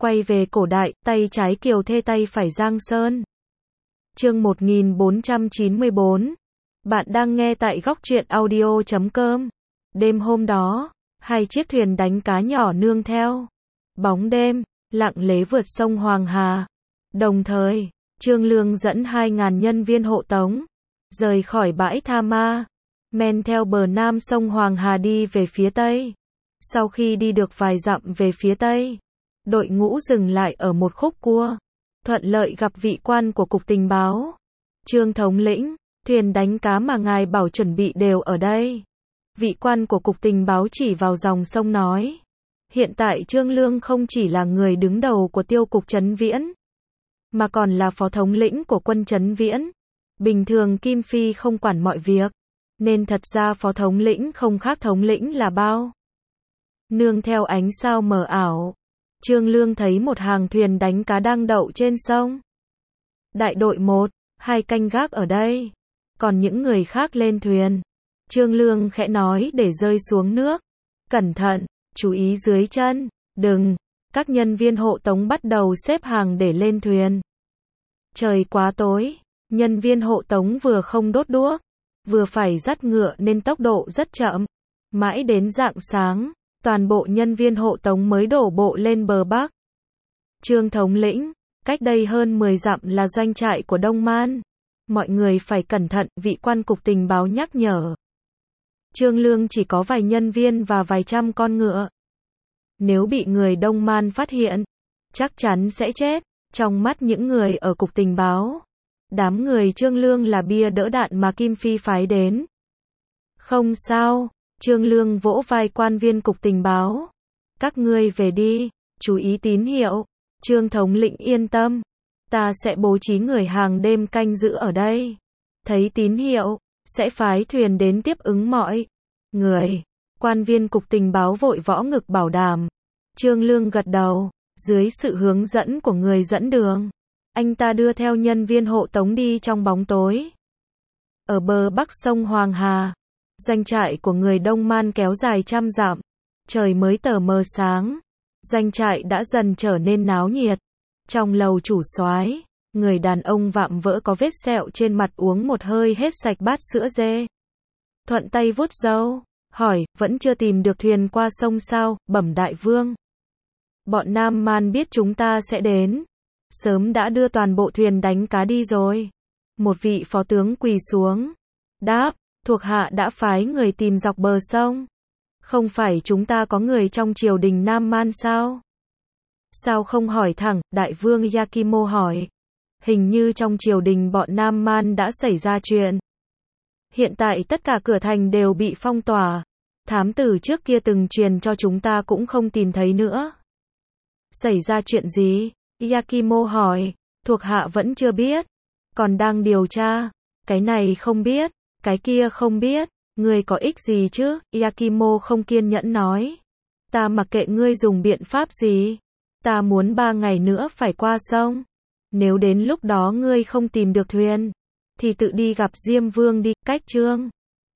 Quay về cổ đại, tay trái Kiều Thê tay phải Giang Sơn. Chương 1494. Bạn đang nghe tại góc truyện audio.com. Đêm hôm đó, hai chiếc thuyền đánh cá nhỏ nương theo bóng đêm, lặng lẽ vượt sông Hoàng Hà. Đồng thời, Trương Lương dẫn 2.000 nhân viên hộ tống, rời khỏi bãi Tha Ma, men theo bờ nam sông Hoàng Hà đi về phía tây. Sau khi đi được vài dặm về phía tây, đội ngũ dừng lại ở một khúc cua, thuận lợi gặp vị quan của cục tình báo. Trương thống lĩnh, thuyền đánh cá mà ngài bảo chuẩn bị đều ở đây. Vị quan của cục tình báo chỉ vào dòng sông nói. Hiện tại Trương Lương không chỉ là người đứng đầu của tiêu cục Trấn Viễn, mà còn là phó thống lĩnh của quân Trấn Viễn. Bình thường Kim Phi không quản mọi việc, nên thật ra phó thống lĩnh không khác thống lĩnh là bao. Nương theo ánh sao mờ ảo, Trương Lương thấy một hàng thuyền đánh cá đang đậu trên sông. Đại đội 1, 2 canh gác ở đây, còn những người khác lên thuyền. Trương Lương khẽ nói để rơi xuống nước. Cẩn thận, chú ý dưới chân, đừng. Các nhân viên hộ tống bắt đầu xếp hàng để lên thuyền. Trời quá tối, nhân viên hộ tống vừa không đốt đuốc, vừa phải dắt ngựa nên tốc độ rất chậm. Mãi đến rạng sáng, toàn bộ nhân viên hộ tống mới đổ bộ lên bờ Bắc. Trương thống lĩnh, cách đây hơn 10 dặm là doanh trại của Đông Man. Mọi người phải cẩn thận, vị quan cục tình báo nhắc nhở. Trương Lương chỉ có vài nhân viên và vài trăm con ngựa. Nếu bị người Đông Man phát hiện, chắc chắn sẽ chết. Trong mắt những người ở cục tình báo, đám người Trương Lương là bia đỡ đạn mà Kim Phi phái đến. Không sao, Trương Lương vỗ vai quan viên cục tình báo. Các ngươi về đi, chú ý tín hiệu. Trương thống lĩnh yên tâm, ta sẽ bố trí người hàng đêm canh giữ ở đây. Thấy tín hiệu, sẽ phái thuyền đến tiếp ứng mọi người. Quan viên cục tình báo vội võ ngực bảo đảm. Trương Lương gật đầu, dưới sự hướng dẫn của người dẫn đường, anh ta đưa theo nhân viên hộ tống đi trong bóng tối. Ở bờ bắc sông Hoàng Hà, doanh trại của người Đông Man kéo dài trăm dặm. Trời mới tờ mờ sáng, doanh trại đã dần trở nên náo nhiệt. Trong lầu chủ soái, người đàn ông vạm vỡ có vết sẹo trên mặt uống một hơi hết sạch bát sữa dê. Thuận tay vuốt râu, hỏi, vẫn chưa tìm được thuyền qua sông sao? Bẩm đại vương, bọn Nam Man biết chúng ta sẽ đến, sớm đã đưa toàn bộ thuyền đánh cá đi rồi. Một vị phó tướng quỳ xuống, đáp, thuộc hạ đã phái người tìm dọc bờ sông. Không phải chúng ta có người trong triều đình Nam Man sao? Sao không hỏi thẳng? Đại vương Yakimo hỏi. Hình như trong triều đình bọn Nam Man đã xảy ra chuyện. Hiện tại tất cả cửa thành đều bị phong tỏa. Thám tử trước kia từng truyền cho chúng ta cũng không tìm thấy nữa. Xảy ra chuyện gì? Yakimo hỏi. Thuộc hạ vẫn chưa biết, còn đang điều tra. Cái này không biết, cái kia không biết. Ngươi có ích gì chứ? Yakimo không kiên nhẫn nói. Ta mặc kệ ngươi dùng biện pháp gì. Ta muốn 3 ngày nữa phải qua sông. Nếu đến lúc đó ngươi không tìm được thuyền, thì tự đi gặp Diêm Vương đi. Cách Trương